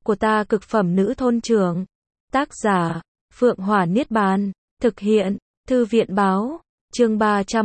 của ta cực phẩm nữ thôn trưởng. Tác giả, Phượng Hỏa Niết Bàn. Thực hiện, Thư viện báo. Chương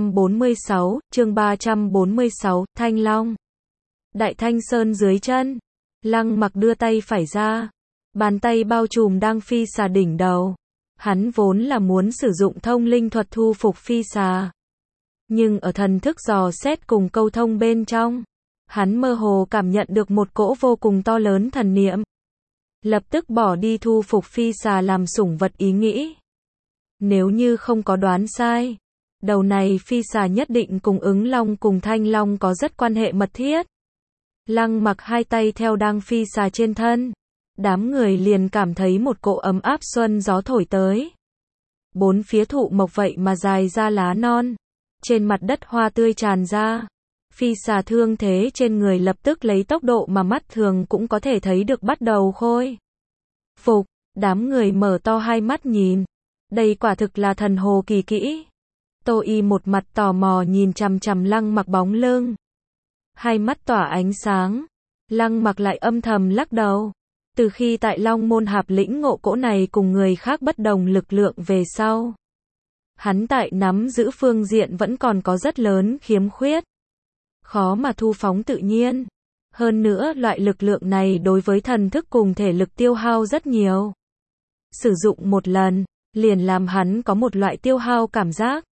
346, Thanh Long. Đại Thanh Sơn dưới chân. Lăng Mặc đưa tay phải ra. Bàn tay bao trùm đang phi xà đỉnh đầu. Hắn vốn là muốn sử dụng thông linh thuật thu phục phi xà. Nhưng ở thần thức dò xét cùng câu thông bên trong, hắn mơ hồ cảm nhận được một cỗ vô cùng to lớn thần niệm. Lập tức bỏ đi thu phục phi xà làm sủng vật ý nghĩ. Nếu như không có đoán sai, đầu này phi xà nhất định cùng ứng long cùng thanh long có rất quan hệ mật thiết. Lăng Mặc hai tay theo đang phi xà trên thân. Đám người liền cảm thấy một cỗ ấm áp xuân gió thổi tới. Bốn phía thụ mộc vậy mà dài ra lá non. Trên mặt đất hoa tươi tràn ra. Phi xà thương thế trên người lập tức lấy tốc độ mà mắt thường cũng có thể thấy được bắt đầu khôi phục. Đám người mở to hai mắt nhìn. Đây quả thực là thần hồ kỳ kỹ. Tô Y một mặt tò mò nhìn chằm chằm Lăng Mặc bóng lưng. Hai mắt tỏa ánh sáng. Lăng Mặc lại âm thầm lắc đầu. Từ khi tại Long Môn Hạp lĩnh ngộ cỗ này cùng người khác bất đồng lực lượng về sau, hắn tại nắm giữ phương diện vẫn còn có rất lớn khiếm khuyết. Khó mà thu phóng tự nhiên. Hơn nữa loại lực lượng này đối với thần thức cùng thể lực tiêu hao rất nhiều. Sử dụng một lần, liền làm hắn có một loại tiêu hao cảm giác.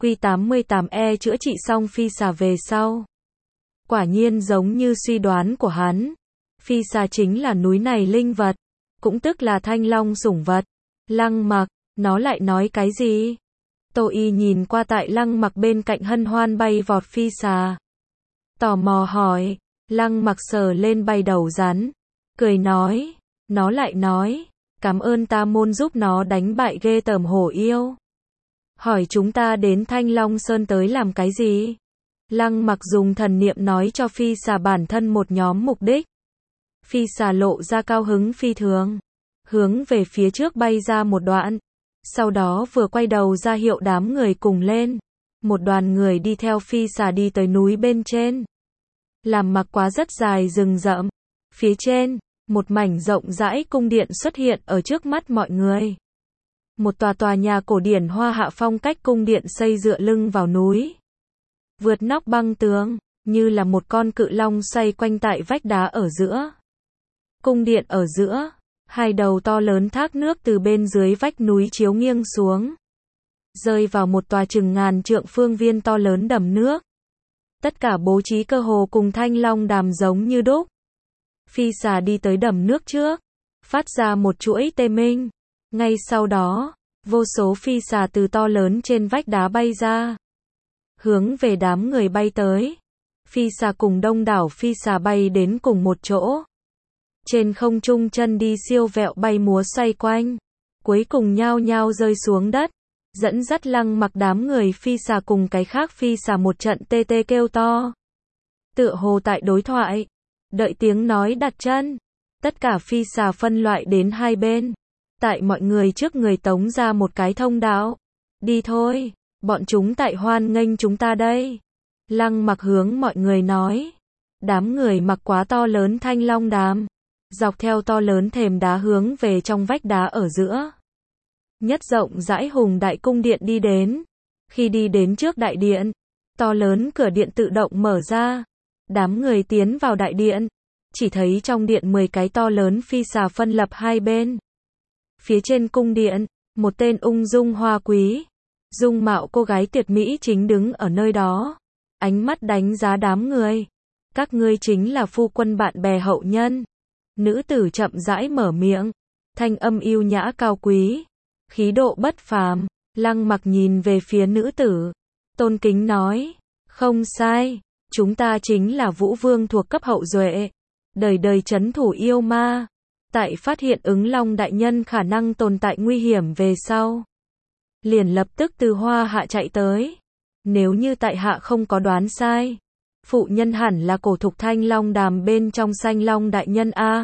Q88E chữa trị xong phi xà về sau. Quả nhiên giống như suy đoán của hắn. Phi xà chính là núi này linh vật, cũng tức là thanh long sủng vật. Lăng Mặc, nó lại nói cái gì? Tô Y nhìn qua tại Lăng Mặc bên cạnh hân hoan bay vọt phi xà. Tò mò hỏi, Lăng Mặc sờ lên bay đầu rắn, cười nói, nó lại nói, cảm ơn ta môn giúp nó đánh bại ghê tởm hổ yêu. Hỏi chúng ta đến Thanh Long Sơn tới làm cái gì? Lăng Mặc dùng thần niệm nói cho phi xà bản thân một nhóm mục đích. Phi xà lộ ra cao hứng phi thường, hướng về phía trước bay ra một đoạn, sau đó vừa quay đầu ra hiệu đám người cùng lên. Một đoàn người đi theo phi xà đi tới núi bên trên. Làm mặc quá rất dài rừng rậm. Phía trên, một mảnh rộng rãi cung điện xuất hiện ở trước mắt mọi người. Một tòa nhà cổ điển Hoa Hạ phong cách cung điện xây dựa lưng vào núi. Vượt nóc băng tường, như là một con cự long xoay quanh tại vách đá ở giữa. Cung điện ở giữa, hai đầu to lớn thác nước từ bên dưới vách núi chiếu nghiêng xuống, rơi vào một tòa chừng ngàn trượng phương viên to lớn đầm nước. Tất cả bố trí cơ hồ cùng Thanh Long Đàm giống như đúc. Phi xà đi tới đầm nước trước, phát ra một chuỗi tê minh. Ngay sau đó, vô số phi xà từ to lớn trên vách đá bay ra, hướng về đám người bay tới. Phi xà cùng đông đảo phi xà bay đến cùng một chỗ. Trên không trung chân đi siêu vẹo bay múa xoay quanh, cuối cùng nhao nhao rơi xuống đất, dẫn dắt Lăng Mặc đám người phi xà cùng cái khác phi xà một trận tê tê kêu to. Tựa hồ tại đối thoại, đợi tiếng nói đặt chân, tất cả phi xà phân loại đến hai bên, tại mọi người trước người tống ra một cái thông đạo. Đi thôi, bọn chúng tại hoan nghênh chúng ta đây. Lăng Mặc hướng mọi người nói. Đám người mặc quá to lớn Thanh Long Đàm, dọc theo to lớn thềm đá hướng về trong vách đá ở giữa. Nhất rộng rãi hùng đại cung điện đi đến. Khi đi đến trước đại điện, to lớn cửa điện tự động mở ra. Đám người tiến vào đại điện, chỉ thấy trong điện 10 cái to lớn phi xà phân lập hai bên. Phía trên cung điện, một tên ung dung hoa quý, dung mạo cô gái tuyệt mỹ chính đứng ở nơi đó, ánh mắt đánh giá đám người. Các ngươi chính là phu quân bạn bè hậu nhân. Nữ tử chậm rãi mở miệng, thanh âm yêu nhã cao quý, khí độ bất phàm. Lăng Mặc nhìn về phía nữ tử, tôn kính nói, không sai, chúng ta chính là Vũ Vương thuộc cấp hậu duệ, đời đời trấn thủ yêu ma. Tại phát hiện ứng long đại nhân khả năng tồn tại nguy hiểm về sau, liền lập tức từ Hoa Hạ chạy tới. Nếu như tại hạ không có đoán sai, phụ nhân hẳn là cổ thục Thanh Long Đàm bên trong Sanh Long đại nhân a.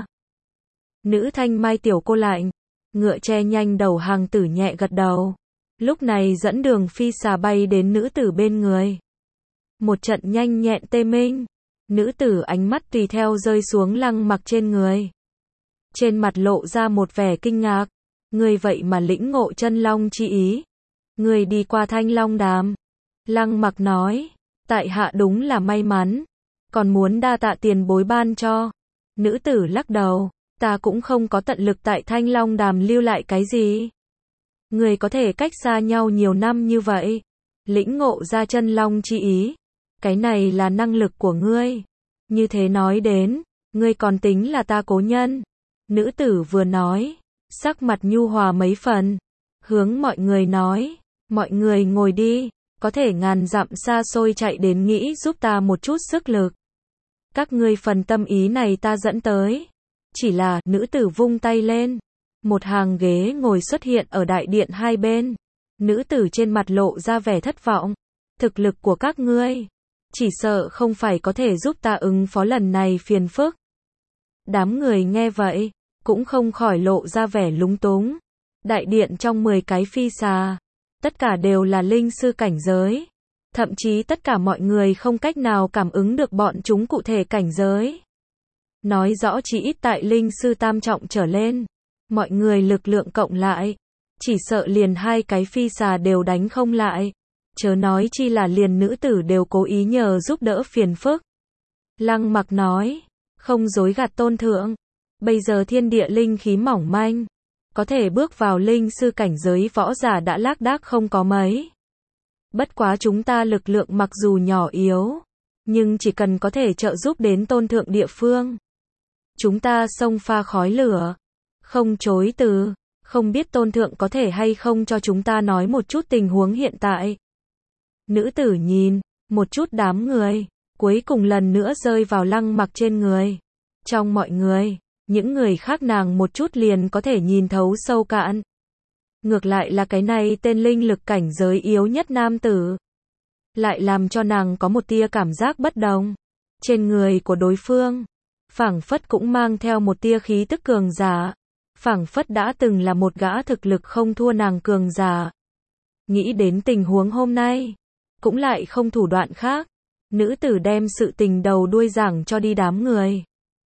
Nữ thanh mai tiểu cô lạnh, ngựa che nhanh đầu hàng tử nhẹ gật đầu. Lúc này dẫn đường phi xà bay đến nữ tử bên người. Một trận nhanh nhẹn tê minh, nữ tử ánh mắt tùy theo rơi xuống Lăng Mặc trên người. trên mặt lộ ra một vẻ kinh ngạc. Ngươi vậy mà lĩnh ngộ chân long chi ý. Ngươi đi qua Thanh Long Đàm. Lăng Mặc nói, tại hạ đúng là may mắn, còn muốn đa tạ tiền bối ban cho. Nữ tử lắc đầu, ta cũng không có tận lực tại Thanh Long Đàm lưu lại cái gì. Người có thể cách xa nhau nhiều năm như vậy, lĩnh ngộ ra chân long chi ý, cái này là năng lực của ngươi. Như thế nói đến, ngươi còn tính là ta cố nhân. Nữ tử vừa nói, sắc mặt nhu hòa mấy phần, hướng mọi người nói, mọi người ngồi đi, có thể ngàn dặm xa xôi chạy đến nghĩ giúp ta một chút sức lực. Các ngươi phần tâm ý này ta dẫn tới. Chỉ là, nữ tử vung tay lên, một hàng ghế ngồi xuất hiện ở đại điện hai bên. Nữ tử trên mặt lộ ra vẻ thất vọng. Thực lực của các ngươi, chỉ sợ không phải có thể giúp ta ứng phó lần này phiền phức. Đám người nghe vậy, cũng không khỏi lộ ra vẻ lúng túng. Đại điện trong 10 cái phi xà, tất cả đều là linh sư cảnh giới. Thậm chí tất cả mọi người không cách nào cảm ứng được bọn chúng cụ thể cảnh giới. Nói rõ chỉ ít tại linh sư tam trọng trở lên. Mọi người lực lượng cộng lại, chỉ sợ liền 2 cái phi xà đều đánh không lại. Chớ nói chi là liền nữ tử đều cố ý nhờ giúp đỡ phiền phức. Lăng Mặc nói, không dối gạt tôn thượng. Bây giờ thiên địa linh khí mỏng manh, có thể bước vào linh sư cảnh giới võ giả đã lác đác không có mấy. Bất quá chúng ta lực lượng mặc dù nhỏ yếu, nhưng chỉ cần có thể trợ giúp đến tôn thượng địa phương, chúng ta xông pha khói lửa, không chối từ. Không biết tôn thượng có thể hay không cho chúng ta nói một chút tình huống hiện tại. Nữ tử nhìn một chút đám người, cuối cùng lần nữa rơi vào Lăng Mặc trên người. Trong mọi người, những người khác nàng một chút liền có thể nhìn thấu sâu cạn. Ngược lại là cái này tên linh lực cảnh giới yếu nhất nam tử, lại làm cho nàng có một tia cảm giác bất đồng. Trên người của đối phương, phảng phất cũng mang theo một tia khí tức cường giả. Phảng phất đã từng là một gã thực lực không thua nàng cường giả. Nghĩ đến tình huống hôm nay, cũng lại không thủ đoạn khác. Nữ tử đem sự tình đầu đuôi giảng cho đi đám người.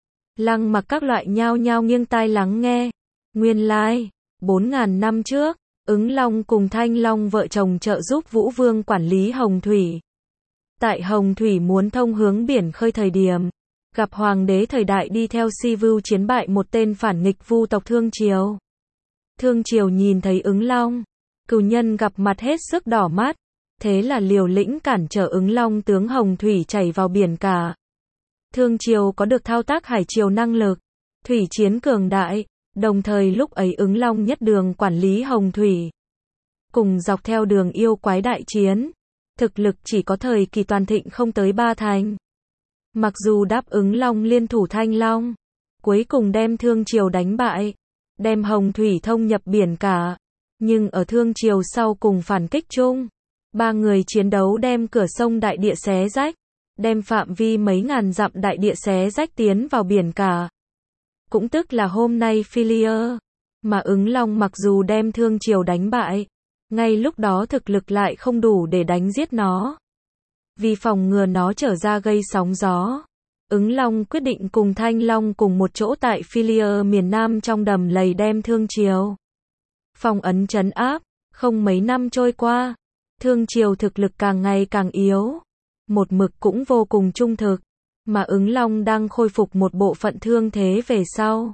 Lăng Mặc các loại nhao nhao nghiêng tai lắng nghe. Nguyên lai, 4.000 năm trước, Ứng Long cùng Thanh Long vợ chồng trợ giúp Vũ Vương quản lý Hồng Thủy. Tại Hồng Thủy muốn thông hướng biển khơi thời điểm, gặp hoàng đế thời đại đi theo Si Vưu chiến bại một tên phản nghịch Vu tộc Thương Triều. Thương Triều nhìn thấy Ứng Long, cừu nhân gặp mặt hết sức đỏ mắt, thế là liều lĩnh cản trở Ứng Long tướng Hồng Thủy chảy vào biển cả. Thương Triều có được thao tác hải triều năng lực, thủy chiến cường đại, đồng thời lúc ấy Ứng Long nhất đường quản lý Hồng Thủy, cùng dọc theo đường yêu quái đại chiến, thực lực chỉ có thời kỳ toàn thịnh không tới 3 thành. Mặc dù đáp ứng Long liên thủ Thanh Long, cuối cùng đem Thương Triều đánh bại, đem Hồng Thủy thông nhập biển cả, nhưng ở Thương Triều sau cùng phản kích chung, 3 người chiến đấu đem cửa sông đại địa xé rách, đem phạm vi mấy ngàn dặm đại địa xé rách tiến vào biển cả. Cũng tức là hôm nay Philia, mà Ứng Long mặc dù đem Thương Triều đánh bại, ngay lúc đó thực lực lại không đủ để đánh giết nó. Vì phòng ngừa nó trở ra gây sóng gió, Ứng Long quyết định cùng Thanh Long cùng một chỗ tại Philia miền Nam trong đầm lầy đem Thương Triều phong ấn trấn áp. Không mấy năm trôi qua, Thương Triều thực lực càng ngày càng yếu, một mực cũng vô cùng trung thực, mà Ứng Long đang khôi phục một bộ phận thương thế về sau.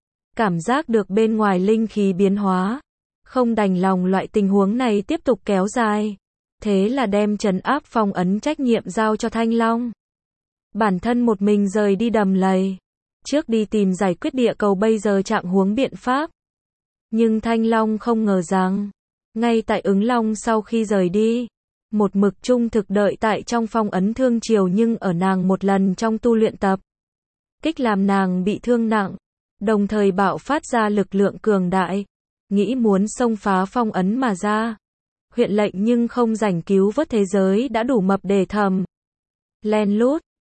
Cảm giác được bên ngoài linh khí biến hóa, không đành lòng loại tình huống này tiếp tục kéo dài. Thế là đem trấn áp phong ấn trách nhiệm giao cho Thanh Long. Bản thân một mình rời đi đầm lầy, trước đi tìm giải quyết địa cầu bây giờ trạng huống biện pháp. Nhưng Thanh Long không ngờ rằng, ngay tại Ứng Long sau khi rời đi, một mực trung thực đợi tại trong phong ấn Thương Triều nhưng ở nàng một lần trong tu luyện tập, kích làm nàng bị thương nặng, đồng thời bạo phát ra lực lượng cường đại, nghĩ muốn xông phá phong ấn mà ra. Huyện lệnh nhưng không rảnh cứu vớt thế giới đã đủ mập để thầm. Len lút,